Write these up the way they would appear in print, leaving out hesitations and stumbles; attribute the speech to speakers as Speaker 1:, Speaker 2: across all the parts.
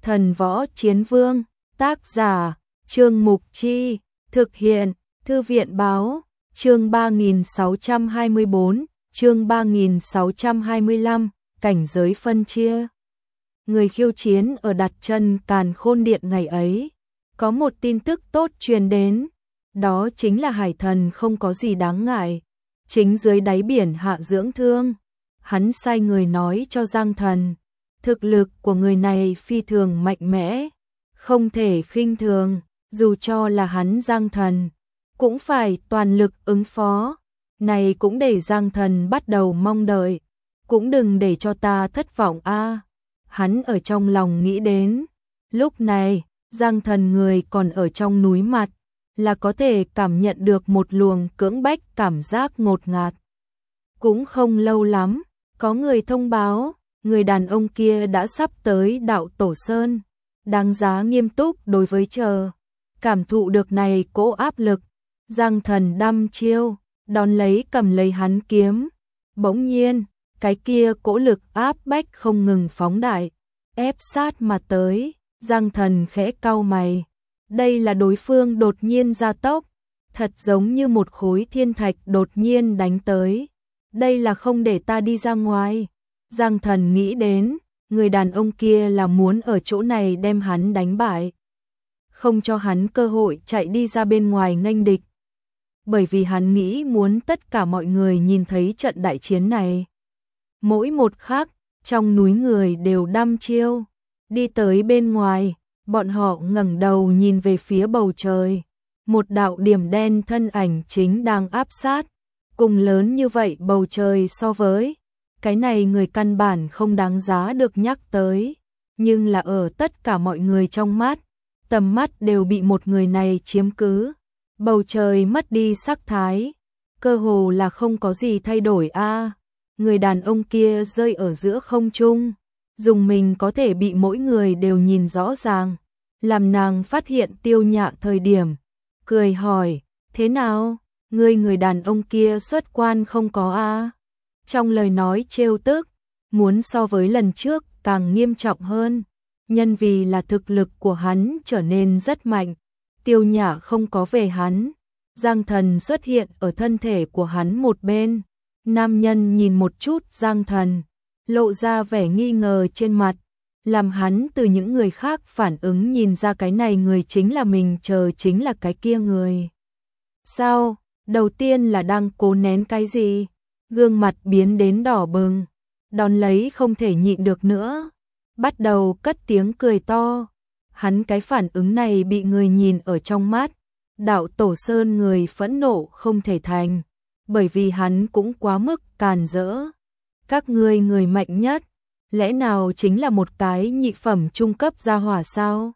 Speaker 1: Thần Võ Chiến Vương, tác giả, Trương Mục Chi, thực hiện, Thư viện Báo, chương 3624, chương 3625, cảnh giới phân chia. Người khiêu chiến ở đặt chân Càn Khôn Điện ngày ấy, có một tin tức tốt truyền đến, đó chính là Hải Thần không có gì đáng ngại, chính dưới đáy biển hạ dưỡng thương. Hắn sai người nói cho Giang Thần, thực lực của người này phi thường mạnh mẽ, không thể khinh thường, dù cho là hắn Giang Thần, cũng phải toàn lực ứng phó. Này cũng để Giang Thần bắt đầu mong đợi, cũng đừng để cho ta thất vọng a. Hắn ở trong lòng nghĩ đến, lúc này, Giang Thần người còn ở trong núi mặt, là có thể cảm nhận được một luồng cưỡng bách cảm giác ngột ngạt. Cũng không lâu lắm, có người thông báo, người đàn ông kia đã sắp tới Đạo Tổ Sơn, đáng giá nghiêm túc đối với cảm thụ được này cỗ áp lực, Giang Thần đăm chiêu, đón lấy cầm lấy hắn kiếm. Bỗng nhiên, cái kia cỗ lực áp bách không ngừng phóng đại, ép sát mà tới. Giang Thần khẽ cau mày, đây là đối phương đột nhiên gia tốc, thật giống như một khối thiên thạch đột nhiên đánh tới. Đây là không để ta đi ra ngoài. Giang Thần nghĩ đến, người đàn ông kia là muốn ở chỗ này đem hắn đánh bại, không cho hắn cơ hội chạy đi ra bên ngoài nghênh địch. Bởi vì hắn nghĩ muốn tất cả mọi người nhìn thấy trận đại chiến này. Mỗi một khắc, trong núi người đều đăm chiêu, đi tới bên ngoài, bọn họ ngẩng đầu nhìn về phía bầu trời. Một đạo điểm đen thân ảnh chính đang áp sát, cùng lớn như vậy bầu trời so với cái này người căn bản không đáng giá được nhắc tới, nhưng là ở tất cả mọi người trong mắt, tầm mắt đều bị một người này chiếm cứ. Bầu trời mất đi sắc thái, cơ hồ là không có gì thay đổi a. Người đàn ông kia rơi ở giữa không trung, dùng mình có thể bị mỗi người đều nhìn rõ ràng, làm nàng phát hiện Tiêu Nhạ thời điểm, cười hỏi, thế nào, người đàn ông kia xuất quan không có a? Trong lời nói trêu tức, muốn so với lần trước càng nghiêm trọng hơn, nhân vì là thực lực của hắn trở nên rất mạnh. Tiêu Nhạ không có về hắn, Giang Thần xuất hiện ở thân thể của hắn một bên. Nam nhân nhìn một chút Giang Thần, lộ ra vẻ nghi ngờ trên mặt, làm hắn từ những người khác phản ứng nhìn ra cái này người chính là mình, chờ chính là cái kia người. Sao? Đầu tiên là đang cố nén cái gì? Gương mặt biến đến đỏ bừng, đón lấy không thể nhịn được nữa, bắt đầu cất tiếng cười to. Hắn cái phản ứng này bị người nhìn ở trong mắt, Đạo Tổ Sơn người phẫn nộ không thể thành, bởi vì hắn cũng quá mức càn rỡ. Các ngươi người mạnh nhất, lẽ nào chính là một cái nhị phẩm trung cấp gia hỏa sao?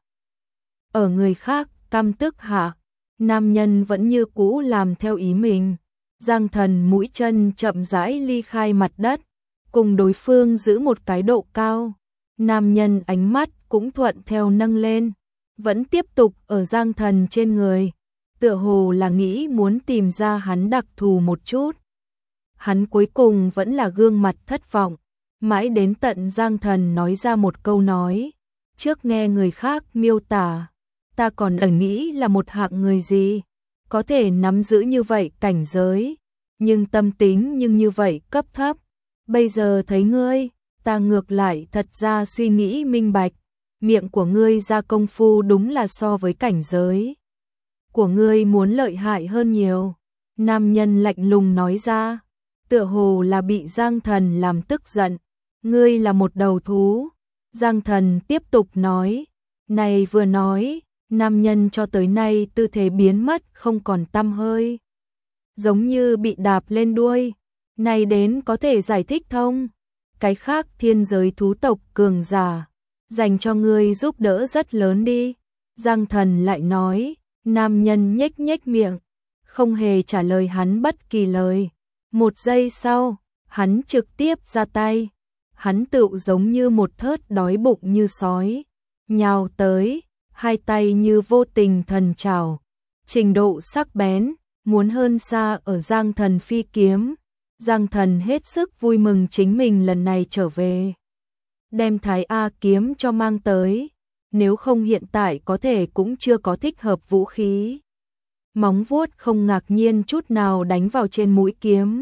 Speaker 1: Ở người khác căm tức hạ, nam nhân vẫn như cũ làm theo ý mình. Giang Thần mũi chân chậm rãi ly khai mặt đất, cùng đối phương giữ một cái độ cao. Nam nhân ánh mắt cũng thuận theo nâng lên, vẫn tiếp tục ở Giang Thần trên người, tựa hồ là nghĩ muốn tìm ra hắn đặc thù một chút. Hắn cuối cùng vẫn là gương mặt thất vọng, mãi đến tận Giang Thần nói ra một câu nói, trước nghe người khác miêu tả, ta còn ẩn nghĩ là một hạng người gì, có thể nắm giữ như vậy cảnh giới, nhưng tâm tính nhưng như vậy cấp thấp. Bây giờ thấy ngươi, ta ngược lại thật ra suy nghĩ minh bạch, miệng của ngươi ra công phu đúng là so với cảnh giới của ngươi muốn lợi hại hơn nhiều. Nam nhân lạnh lùng nói ra, tựa hồ là bị Giang Thần làm tức giận, ngươi là một đầu thú. Giang Thần tiếp tục nói, này vừa nói, nam nhân cho tới nay tư thế biến mất không còn tăm hơi, giống như bị đạp lên đuôi. Này đến có thể giải thích thông, cái khác thiên giới thú tộc cường giả, dành cho ngươi giúp đỡ rất lớn đi. Giang Thần lại nói, nam nhân nhếch nhếch miệng, không hề trả lời hắn bất kỳ lời. Một giây sau, hắn trực tiếp ra tay, hắn tựu giống như một thớt đói bụng như sói, nhào tới, hai tay như vô tình thần trảo, trình độ sắc bén, muốn hơn xa ở Giang Thần phi kiếm. Giang Thần hết sức vui mừng chính mình lần này trở về, đem Thái A kiếm cho mang tới. nếu không hiện tại có thể cũng chưa có thích hợp vũ khí. Móng vuốt không ngạc nhiên chút nào đánh vào trên mũi kiếm.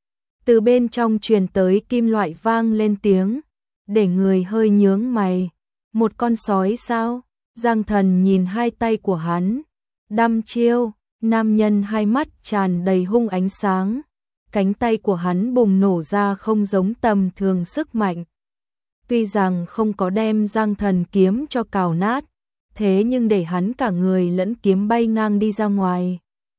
Speaker 1: Từ bên trong truyền tới kim loại vang lên tiếng, để người hơi nhướng mày. Một con sói sao? Giang Thần nhìn hai tay của hắn. Đăm chiêu, nam nhân hai mắt tràn đầy hung ánh sáng. Cánh tay của hắn bùng nổ ra không giống tầm thường sức mạnh. Tuy rằng không có đem Giang Thần kiếm cho cào nát, thế nhưng để hắn cả người lẫn kiếm bay ngang đi ra ngoài.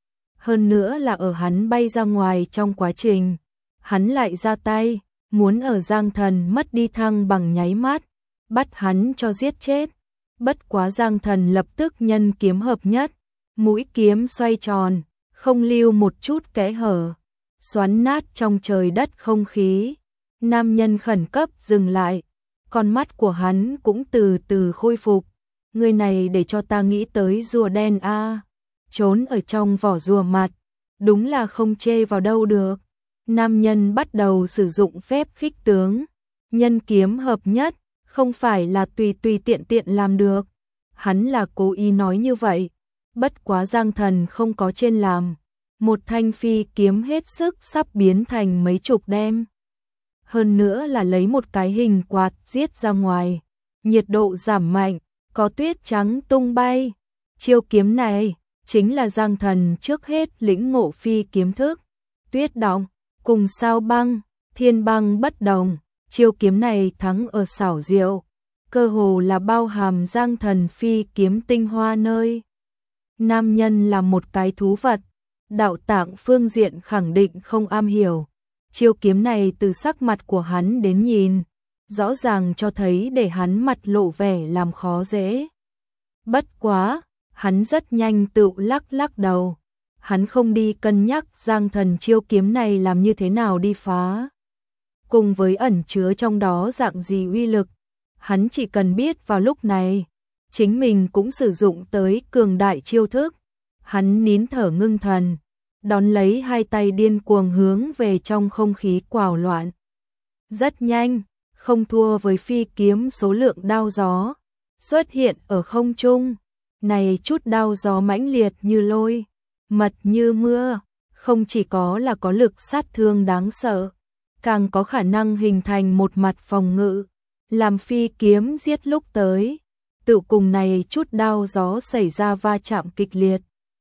Speaker 1: Hơn nữa là ở hắn bay ra ngoài trong quá trình, hắn lại ra tay, muốn ở Giang Thần mất đi thăng bằng nháy mắt, bắt hắn cho giết chết. Bất quá Giang Thần lập tức nhân kiếm hợp nhất, mũi kiếm xoay tròn, không lưu một chút kẽ hở, xoắn nát trong trời đất không khí. Nam nhân khẩn cấp dừng lại, con mắt của hắn cũng từ từ khôi phục. Người này để cho ta nghĩ tới rùa đen a, trốn ở trong vỏ rùa mặt, đúng là không chê vào đâu được. Nam nhân bắt đầu sử dụng phép khích tướng, nhân kiếm hợp nhất, không phải là tùy tùy tiện tiện làm được. Hắn là cố ý nói như vậy, bất quá Giang Thần không có trên làm. Một thanh phi kiếm hết sức sắp biến thành mấy chục đem. Hơn nữa là lấy một cái hình quạt giết ra ngoài, nhiệt độ giảm mạnh, có tuyết trắng tung bay. Chiêu kiếm này chính là Giang Thần trước hết lĩnh ngộ phi kiếm thức. Tuyết động cùng sao băng, thiên băng bất đồng. Chiêu kiếm này thắng ở xảo diệu, cơ hồ là bao hàm Giang Thần phi kiếm tinh hoa nơi. Nam nhân là một cái thú vật, đạo tạng phương diện khẳng định không am hiểu. Chiêu kiếm này từ sắc mặt của hắn đến nhìn, rõ ràng cho thấy để hắn mặt lộ vẻ làm khó dễ. Bất quá, hắn rất nhanh tự lắc lắc đầu. Hắn không đi cân nhắc Giang Thần chiêu kiếm này làm như thế nào đi phá, cùng với ẩn chứa trong đó dạng gì uy lực. Hắn chỉ cần biết vào lúc này, chính mình cũng sử dụng tới cường đại chiêu thức. Hắn nín thở ngưng thần, đón lấy hai tay điên cuồng hướng về trong không khí quào loạn. Rất nhanh, không thua với phi kiếm số lượng đao gió xuất hiện ở không trung. Này chút đao gió mãnh liệt như lôi, mật như mưa, không chỉ có là có lực sát thương đáng sợ, càng có khả năng hình thành một mặt phòng ngự, làm phi kiếm giết lúc tới. Tự cùng này chút đao gió xảy ra va chạm kịch liệt.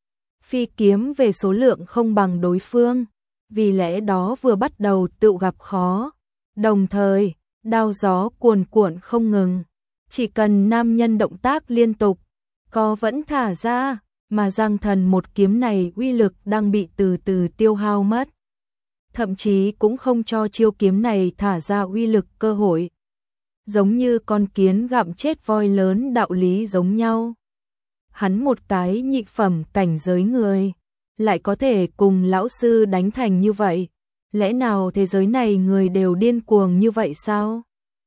Speaker 1: Phi kiếm về số lượng không bằng đối phương, vì lẽ đó vừa bắt đầu tự gặp khó. Đồng thời, đao gió cuồn cuộn không ngừng, chỉ cần nam nhân động tác liên tục, có vẫn thả ra, mà Giang Thần một kiếm này uy lực đang bị từ từ tiêu hao mất. Thậm chí cũng không cho chiêu kiếm này thả ra uy lực cơ hội. Giống như con kiến gặm chết voi lớn đạo lý giống nhau. Hắn một cái nhị phẩm cảnh giới người, lại có thể cùng lão sư đánh thành như vậy. Lẽ nào thế giới này người đều điên cuồng như vậy sao?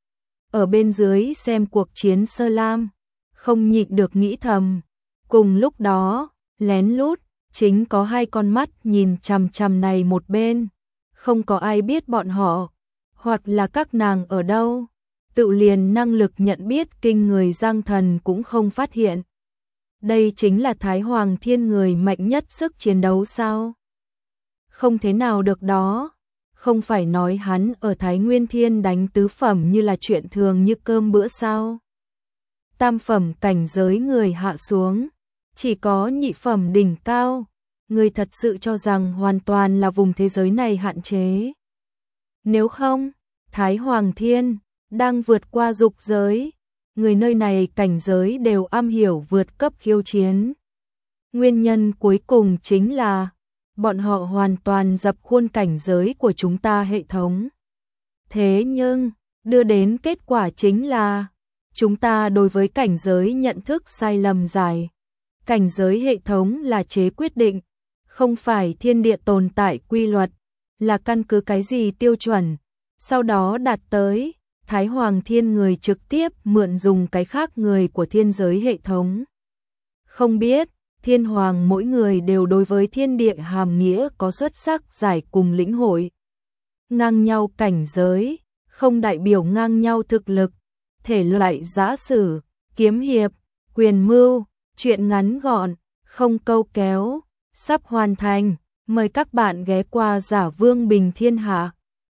Speaker 1: Ở bên dưới xem cuộc chiến sơ lam, không nhịn được nghĩ thầm. Cùng lúc đó, lén lút, chính có hai con mắt nhìn chằm chằm này một bên. Không có ai biết bọn họ, hoặc là các nàng ở đâu. Tự liền năng lực nhận biết kinh người Giang Thần cũng không phát hiện. Đây chính là Thái Hoàng Thiên người mạnh nhất sức chiến đấu sao? Không thế nào được đó. Không phải nói hắn ở Thái Nguyên Thiên đánh tứ phẩm như là chuyện thường như cơm bữa sao? Tam phẩm cảnh giới người hạ xuống, chỉ có nhị phẩm đỉnh cao. Người thật sự cho rằng hoàn toàn là vùng thế giới này hạn chế. Nếu không, Thái Hoàng Thiên đang vượt qua dục giới, người nơi này cảnh giới đều am hiểu vượt cấp khiêu chiến. Nguyên nhân cuối cùng chính là bọn họ hoàn toàn dập khuôn cảnh giới của chúng ta hệ thống. Thế nhưng, đưa đến kết quả chính là chúng ta đối với cảnh giới nhận thức sai lầm dài. Cảnh giới hệ thống là chế quyết định, không phải thiên địa tồn tại quy luật, là căn cứ cái gì tiêu chuẩn, sau đó đạt tới. Thái Hoàng Thiên người trực tiếp mượn dùng cái khác người của thiên giới hệ thống. Không biết, Thiên Hoàng mỗi người đều đối với thiên địa hàm nghĩa có xuất sắc giải cùng lĩnh hội. Ngang nhau cảnh giới, không đại biểu ngang nhau thực lực, thể loại giả sử, kiếm hiệp, quyền mưu, truyện ngắn gọn, không câu kéo, sắp hoàn thành. Mời các bạn ghé qua Giả Vương Bình Thiên Hạ.